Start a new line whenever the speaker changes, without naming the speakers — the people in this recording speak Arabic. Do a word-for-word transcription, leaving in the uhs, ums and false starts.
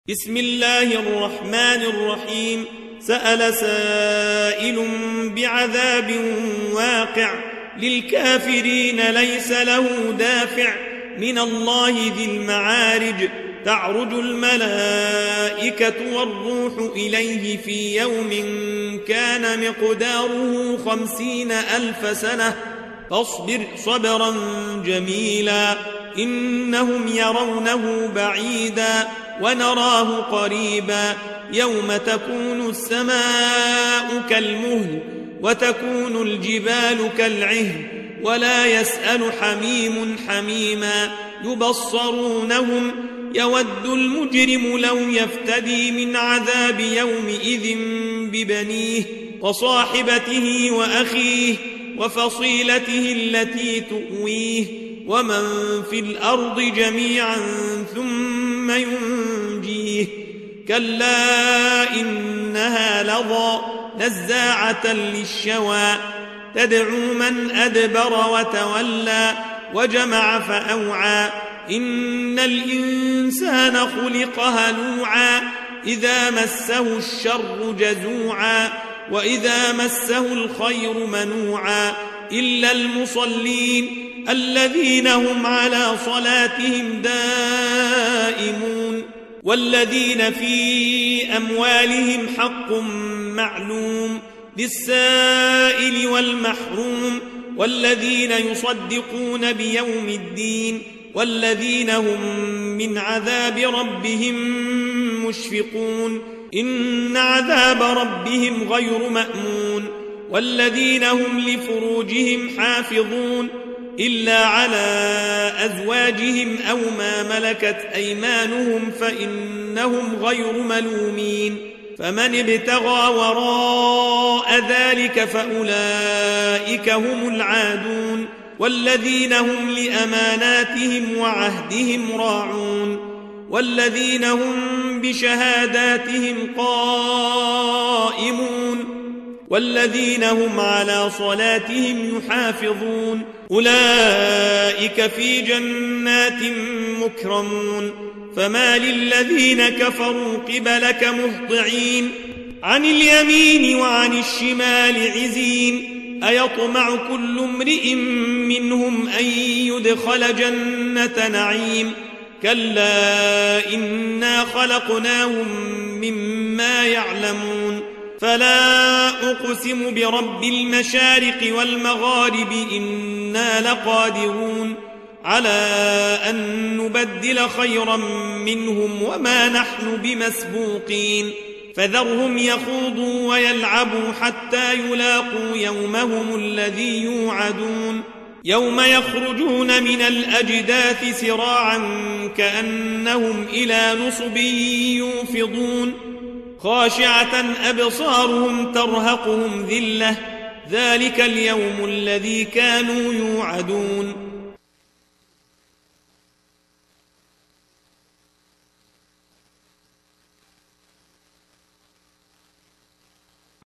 بسم الله الرحمن الرحيم. سأل سائل بعذاب واقع للكافرين ليس له دافع من الله ذي المعارج. تعرج الملائكة والروح إليه في يوم كان مقداره خمسين ألف سنة فاصبر صبرا جميلا إنهم يرونه بعيدا ونراه قريبا يوم تكون السماء كالمهل وتكون الجبال كالعهن ولا يسأل حميم حميما يبصرونهم يود المجرم لو يفتدي من عذاب يومئذ ببنيه وصاحبته وأخيه وفصيلته التي تؤويه ومن في الأرض جميعا ثم ينجيه كلا إنها لظى نزاعة للشوى تدعو من أدبر وتولى وجمع فأوعى إن الإنسان خلق هلوعا إذا مسه الشر جزوعا وإذا مسه الخير منوعا إلا المصلين الذين هم على صلاتهم دائمون والذين في أموالهم حق معلوم للسائل والمحروم والذين يصدقون بيوم الدين والذين هم من عذاب ربهم مشفقون إن عذاب ربهم غير مأمون والذين هم لفروجهم حافظون إلا على أزواجهم أو ما ملكت أيمانهم فإنهم غير ملومين فمن ابتغى وراء ذلك فأولئك هم العادون والذين هم لأماناتهم وعهدهم راعون والذين هم بشهاداتهم قائمون والذين هم على صلاتهم يحافظون أولئك في جنات مكرمون فما للذين كفروا قبلك مهطعين عن اليمين وعن الشمال عزين أيطمع كل امرئ منهم أن يدخل جنة نعيم كلا إنا خلقناهم مما يعلمون فلا أقسم برب المشارق والمغارب إنا لقادرون على أن نبدل خيرا منهم وما نحن بمسبوقين فذرهم يخوضوا ويلعبوا حتى يلاقوا يومهم الذي يوعدون يوم يخرجون من الأجداث سراعا كأنهم إلى نصب يوفضون خاشعة أبصارهم ترهقهم ذلة ذلك اليوم الذي كانوا يوعدون